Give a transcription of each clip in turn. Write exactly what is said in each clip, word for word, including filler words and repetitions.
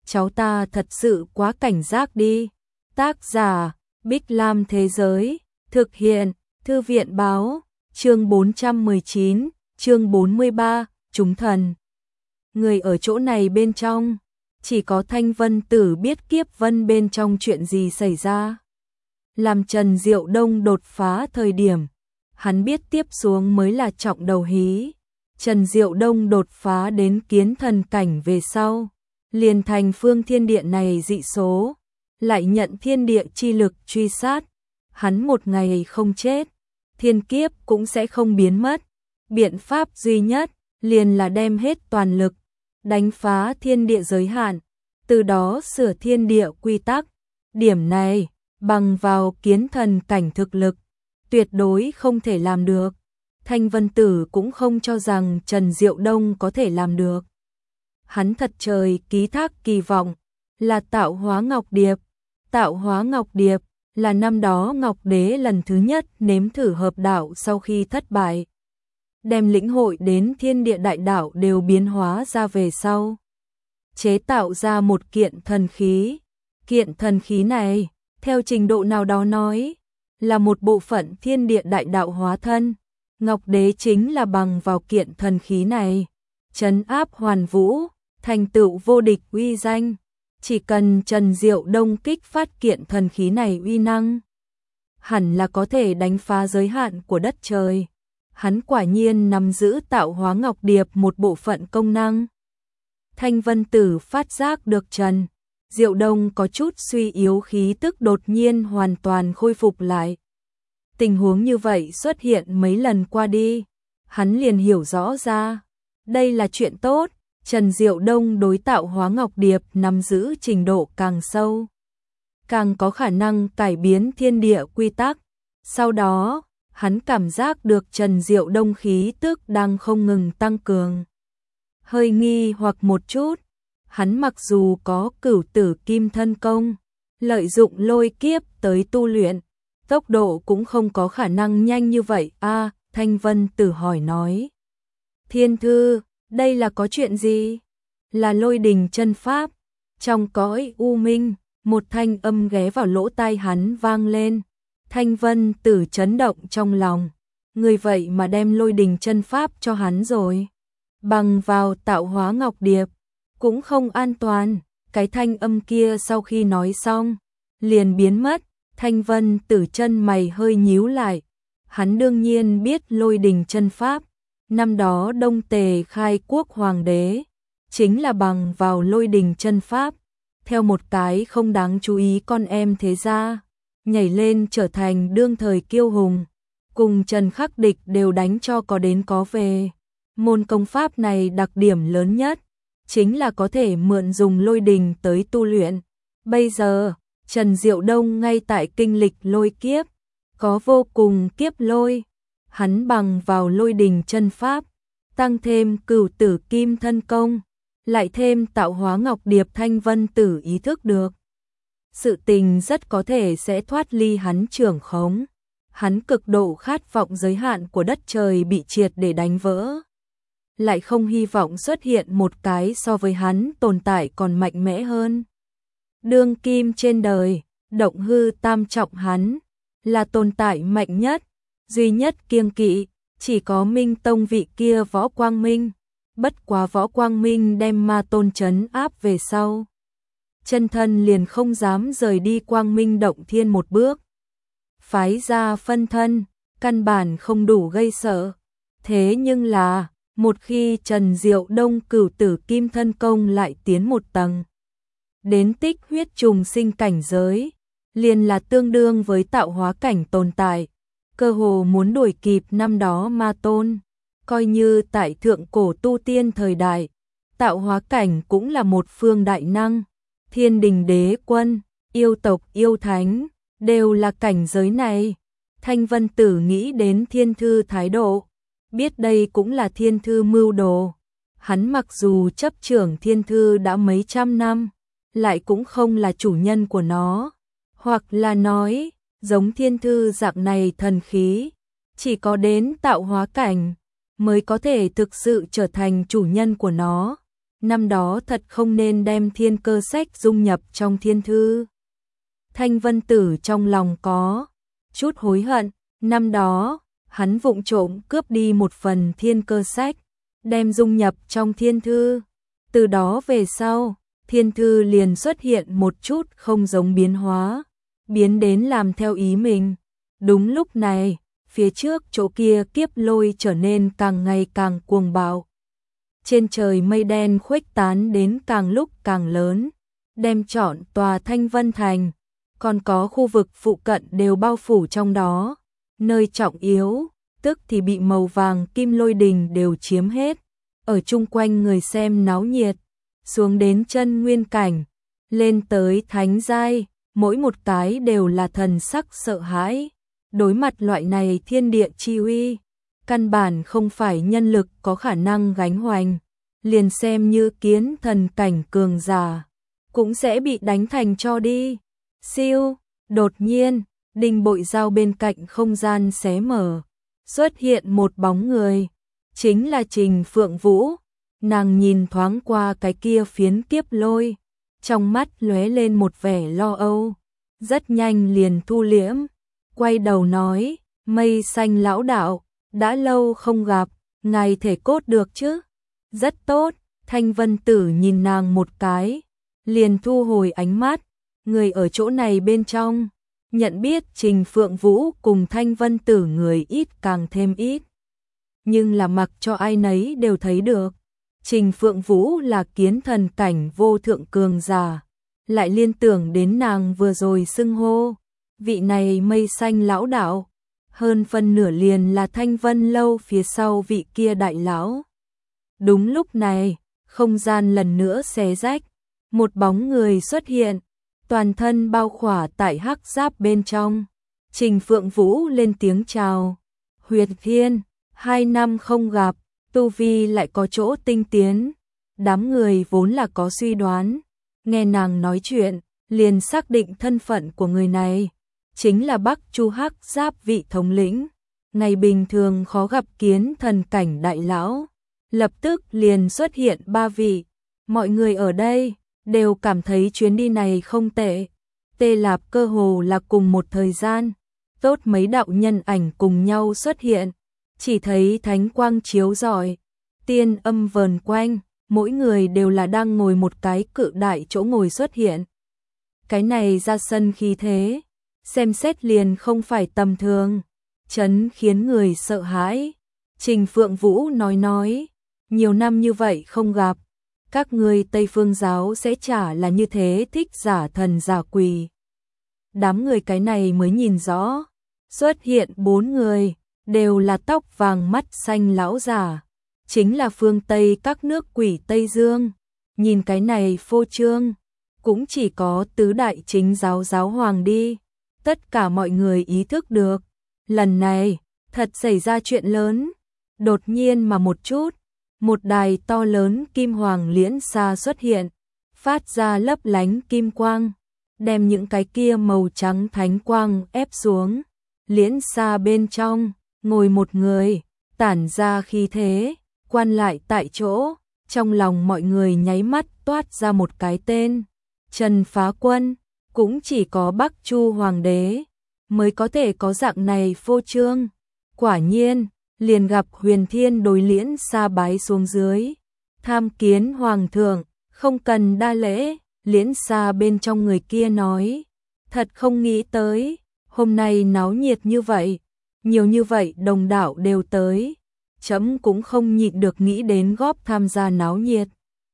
cháu ta thật sự quá cảnh giác đi. Tác giả, Bích Lam Thế Giới, thực hiện, Thư viện Báo, chương bốn trăm mười chín, chương bốn mươi ba, chúng thần. Người ở chỗ này bên trong, chỉ có Thanh Vân Tử biết Kiếp Vân bên trong chuyện gì xảy ra. Làm Trần Diệu Đông đột phá thời điểm, hắn biết tiếp xuống mới là trọng đầu hí. Trần Diệu Đông đột phá đến kiến thần cảnh về sau, liền thành phương thiên địa này dị số, lại nhận thiên địa chi lực truy sát. Hắn một ngày không chết, thiên kiếp cũng sẽ không biến mất. Biện pháp duy nhất, liền là đem hết toàn lực, đánh phá thiên địa giới hạn, từ đó sửa thiên địa quy tắc. Điểm này, bằng vào kiến thần cảnh thực lực, tuyệt đối không thể làm được. Thanh Vân Tử cũng không cho rằng Trần Diệu Đông có thể làm được. Hắn thật trời ký thác kỳ vọng, là tạo hóa Ngọc Điệp. Tạo hóa Ngọc Điệp là năm đó Ngọc Đế lần thứ nhất nếm thử hợp đạo sau khi thất bại. Đem lĩnh hội đến thiên địa đại đạo đều biến hóa ra về sau. Chế tạo ra một kiện thần khí. Kiện thần khí này, theo trình độ nào đó nói, là một bộ phận thiên địa đại đạo hóa thân. Ngọc Đế chính là bằng vào kiện thần khí này, trấn áp hoàn vũ, thành tựu vô địch uy danh. Chỉ cần Trần Diệu Đông kích phát kiện thần khí này uy năng, hẳn là có thể đánh phá giới hạn của đất trời. Hắn quả nhiên nắm giữ tạo hóa Ngọc Điệp một bộ phận công năng. Thanh Vân Tử phát giác được Trần Diệu Đông có chút suy yếu, khí tức đột nhiên hoàn toàn khôi phục lại. Tình huống như vậy xuất hiện mấy lần qua đi, hắn liền hiểu rõ ra, đây là chuyện tốt. Trần Diệu Đông đối tạo hóa Ngọc Điệp nắm giữ trình độ càng sâu, càng có khả năng cải biến thiên địa quy tắc. Sau đó, hắn cảm giác được Trần Diệu Đông khí tức đang không ngừng tăng cường. Hơi nghi hoặc một chút, hắn mặc dù có Cửu Tử Kim Thân Công, lợi dụng lôi kiếp tới tu luyện, tốc độ cũng không có khả năng nhanh như vậy. A, à, Thanh Vân Tử hỏi nói. Thiên thư, đây là có chuyện gì? Là lôi đình chân pháp. Trong cõi u minh, một thanh âm ghé vào lỗ tai hắn vang lên. Thanh Vân Tử chấn động trong lòng. Người vậy mà đem lôi đình chân pháp cho hắn rồi. Bằng vào tạo hóa Ngọc Điệp, cũng không an toàn. Cái thanh âm kia sau khi nói xong, liền biến mất. Thanh Vân Tử chân mày hơi nhíu lại. Hắn đương nhiên biết lôi đình chân pháp. Năm đó Đông Tề khai quốc hoàng đế, chính là bằng vào lôi đình chân pháp, theo một cái không đáng chú ý con em thế gia, nhảy lên trở thành đương thời kiêu hùng, cùng Trần Khắc Địch đều đánh cho có đến có về. Môn công pháp này đặc điểm lớn nhất, chính là có thể mượn dùng lôi đình tới tu luyện. Bây giờ, Trần Diệu Đông ngay tại kinh lịch lôi kiếp, có vô cùng kiếp lôi. Hắn bằng vào lôi đình chân pháp, tăng thêm Cửu Tử Kim Thân Công, lại thêm tạo hóa Ngọc Điệp. Thanh Vân Tử ý thức được, sự tình rất có thể sẽ thoát ly hắn trưởng khống. Hắn cực độ khát vọng giới hạn của đất trời bị triệt để đánh vỡ, lại không hy vọng xuất hiện một cái so với hắn tồn tại còn mạnh mẽ hơn. Đương kim trên đời, động hư tam trọng hắn là tồn tại mạnh nhất, duy nhất kiêng kỵ, chỉ có Minh Tông vị kia Võ Quang Minh. Bất quá Võ Quang Minh đem ma tôn trấn áp về sau, chân thân liền không dám rời đi Quang Minh động thiên một bước. Phái ra phân thân, căn bản không đủ gây sợ. Thế nhưng là, một khi Trần Diệu Đông Cửu Tử Kim Thân Công lại tiến một tầng, đến tích huyết trùng sinh cảnh giới, liền là tương đương với tạo hóa cảnh tồn tại. Cơ hồ muốn đuổi kịp năm đó ma tôn. Coi như tại thượng cổ tu tiên thời đại, tạo hóa cảnh cũng là một phương đại năng. Thiên đình đế quân, yêu tộc yêu thánh, đều là cảnh giới này. Thanh Vân Tử nghĩ đến thiên thư thái độ, biết đây cũng là thiên thư mưu đồ. Hắn mặc dù chấp trưởng thiên thư đã mấy trăm năm, lại cũng không là chủ nhân của nó. Hoặc là nói, giống thiên thư dạng này thần khí, chỉ có đến tạo hóa cảnh mới có thể thực sự trở thành chủ nhân của nó. năm đó thật không nên đem thiên cơ sách dung nhập trong thiên thư. Thanh Vân Tử trong lòng có chút hối hận, năm đó, hắn vụng trộm cướp đi một phần thiên cơ sách, đem dung nhập trong thiên thư. Từ đó về sau, thiên thư liền xuất hiện một chút không giống biến hóa, biến đến làm theo ý mình. Đúng lúc này, phía trước chỗ kia kiếp lôi trở nên càng ngày càng cuồng bạo. Trên trời mây đen khuếch tán đến càng lúc càng lớn, đem trọn tòa Thanh Vân Thành, còn có khu vực phụ cận đều bao phủ trong đó. Nơi trọng yếu, tức thì bị màu vàng kim lôi đình đều chiếm hết. Ở chung quanh người xem náo nhiệt, xuống đến chân nguyên cảnh, lên tới thánh giai, mỗi một cái đều là thần sắc sợ hãi. Đối mặt loại này thiên địa chi uy, căn bản không phải nhân lực có khả năng gánh hoành, liền xem như kiến thần cảnh cường giả, cũng sẽ bị đánh thành cho đi. Siêu, đột nhiên, đinh bội dao bên cạnh không gian xé mở, xuất hiện một bóng người, chính là Trình Phượng Vũ. Nàng nhìn thoáng qua cái kia phiến kiếp lôi, trong mắt lóe lên một vẻ lo âu, rất nhanh liền thu liễm, quay đầu nói, Mây Xanh lão đạo, đã lâu không gặp, ngài thể cốt được chứ? Rất tốt. Thanh Vân Tử nhìn nàng một cái, liền thu hồi ánh mắt, người ở chỗ này bên trong, nhận biết Trình Phượng Vũ cùng Thanh Vân Tử người ít càng thêm ít. Nhưng là mặc cho ai nấy đều thấy được, Trình Phượng Vũ là kiến thần cảnh vô thượng cường giả, lại liên tưởng đến nàng vừa rồi xưng hô, vị này Mây Xanh lão đạo, hơn phân nửa liền là Thanh Vân lâu phía sau vị kia đại lão. Đúng lúc này, không gian lần nữa xé rách, một bóng người xuất hiện, toàn thân bao khỏa tại hắc giáp bên trong. Trình Phượng Vũ lên tiếng chào, Huyệt Thiên, hai năm không gặp, tu vi lại có chỗ tinh tiến. Đám người vốn là có suy đoán, nghe nàng nói chuyện, liền xác định thân phận của người này, chính là Bắc Chu hắc giáp vị thống lĩnh. Ngày bình thường khó gặp kiến thần cảnh đại lão, lập tức liền xuất hiện ba vị. Mọi người ở đây đều cảm thấy chuyến đi này không tệ. Tê Lạp cơ hồ là cùng một thời gian, tốt mấy đạo nhân ảnh cùng nhau xuất hiện, chỉ thấy thánh quang chiếu rọi, tiên âm vờn quanh, mỗi người đều là đang ngồi một cái cự đại chỗ ngồi xuất hiện. Cái này ra sân khí thế, xem xét liền không phải tầm thường, chấn khiến người sợ hãi. Trình Phượng Vũ nói nói, nhiều năm như vậy không gặp, các ngươi Tây Phương giáo sẽ chả là như thế thích giả thần giả quỷ. Đám người cái này mới nhìn rõ, xuất hiện bốn người, đều là tóc vàng mắt xanh lão giả, chính là phương Tây các nước quỷ Tây Dương. Nhìn cái này phô trương, cũng chỉ có tứ đại chính giáo giáo hoàng đi. Tất cả mọi người ý thức được, lần này, thật xảy ra chuyện lớn. Đột nhiên mà một chút, một đài to lớn kim hoàng liễn xa xuất hiện, phát ra lấp lánh kim quang, đem những cái kia màu trắng thánh quang ép xuống. Liễn xa bên trong, ngồi một người, tản ra khí thế, quan lại tại chỗ, trong lòng mọi người nháy mắt toát ra một cái tên, Trần Phá Quân. Cũng chỉ có Bắc Chu hoàng đế mới có thể có dạng này phô trương. Quả nhiên, liền gặp Huyền Thiên đối liễn xa bái xuống dưới, tham kiến hoàng thượng, không cần đa lễ. Liễn xa bên trong người kia nói, thật không nghĩ tới, hôm nay náo nhiệt như vậy, nhiều như vậy đồng đạo đều tới, chấm cũng không nhịn được nghĩ đến góp tham gia náo nhiệt.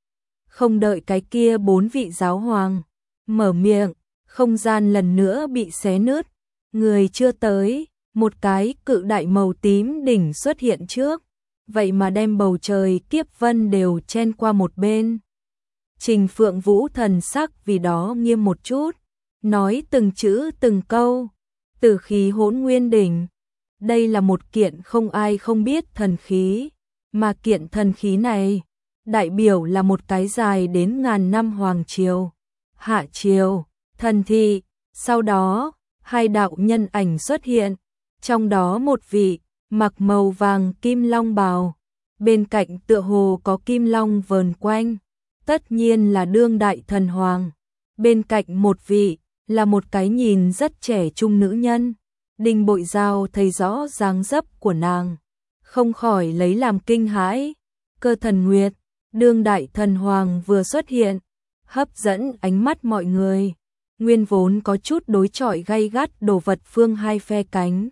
Không đợi cái kia bốn vị giáo hoàng mở miệng, không gian lần nữa bị xé nứt, người chưa tới, một cái cự đại màu tím đỉnh xuất hiện trước, vậy mà đem bầu trời kiếp vân đều chen qua một bên. Trình Phượng Vũ thần sắc vì đó nghiêm một chút, nói từng chữ từng câu, tử khí hỗn nguyên đỉnh. Đây là một kiện không ai không biết thần khí, mà kiện thần khí này, đại biểu là một cái dài đến ngàn năm hoàng triều, hạ triều, thần thị. Sau đó, hai đạo nhân ảnh xuất hiện, trong đó một vị, mặc màu vàng kim long bào, bên cạnh tựa hồ có kim long vờn quanh, tất nhiên là đương đại thần hoàng. Bên cạnh một vị, là một cái nhìn rất trẻ trung nữ nhân. Đinh Bội Giao thấy rõ dáng dấp của nàng, không khỏi lấy làm kinh hãi. Cơ Thần Nguyệt, đương đại thần hoàng vừa xuất hiện, hấp dẫn ánh mắt mọi người. Nguyên vốn có chút đối chọi gay gắt đồ vật phương hai phe cánh.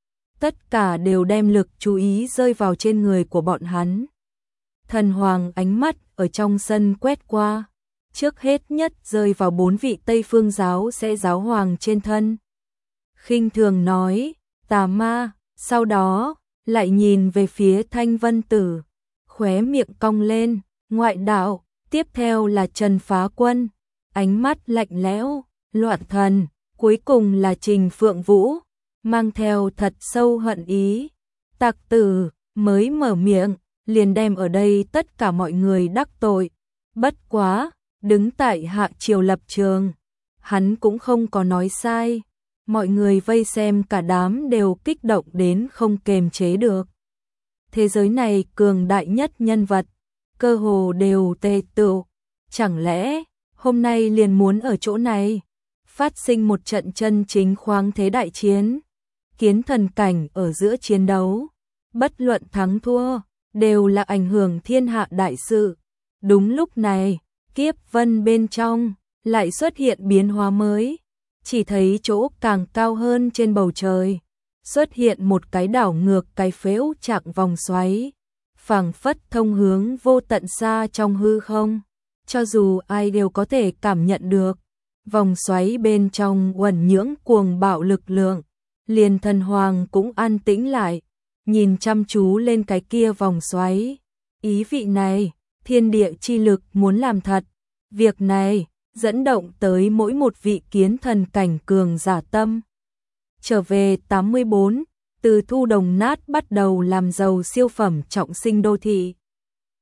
Tất cả đều đem lực chú ý rơi vào trên người của bọn hắn. Thần hoàng ánh mắt ở trong sân quét qua, trước hết nhất rơi vào bốn vị Tây Phương giáo sẽ giáo hoàng trên thân. Khinh thường nói, tà ma, sau đó, lại nhìn về phía Thanh Vân Tử, khóe miệng cong lên, ngoại đạo, tiếp theo là Trần Phá Quân, ánh mắt lạnh lẽo, loạn thần, cuối cùng là Trình Phượng Vũ, mang theo thật sâu hận ý. Tặc tử, mới mở miệng, liền đem ở đây tất cả mọi người đắc tội. Bất quá, đứng tại hạ triều lập trường, hắn cũng không có nói sai. Mọi người vây xem cả đám đều kích động đến không kềm chế được. Thế giới này cường đại nhất nhân vật, cơ hồ đều tề tựu. Chẳng lẽ, hôm nay liền muốn ở chỗ này, phát sinh một trận chân chính khoáng thế đại chiến. Kiến thần cảnh ở giữa chiến đấu, bất luận thắng thua, đều là ảnh hưởng thiên hạ đại sự. Đúng lúc này, kiếp vân bên trong, lại xuất hiện biến hóa mới. Chỉ thấy chỗ càng cao hơn trên bầu trời, xuất hiện một cái đảo ngược cái phễu trạng vòng xoáy, phảng phất thông hướng vô tận xa trong hư không. Cho dù ai đều có thể cảm nhận được, vòng xoáy bên trong uẩn nhưỡng cuồng bạo lực lượng, liền thần hoàng cũng an tĩnh lại, nhìn chăm chú lên cái kia vòng xoáy. Ý vị này, thiên địa chi lực muốn làm thật, việc này dẫn động tới mỗi một vị kiến thần cảnh cường giả tâm. Trở về tám mươi bốn, từ thu đồng nát bắt đầu làm giàu siêu phẩm trọng sinh đô thị.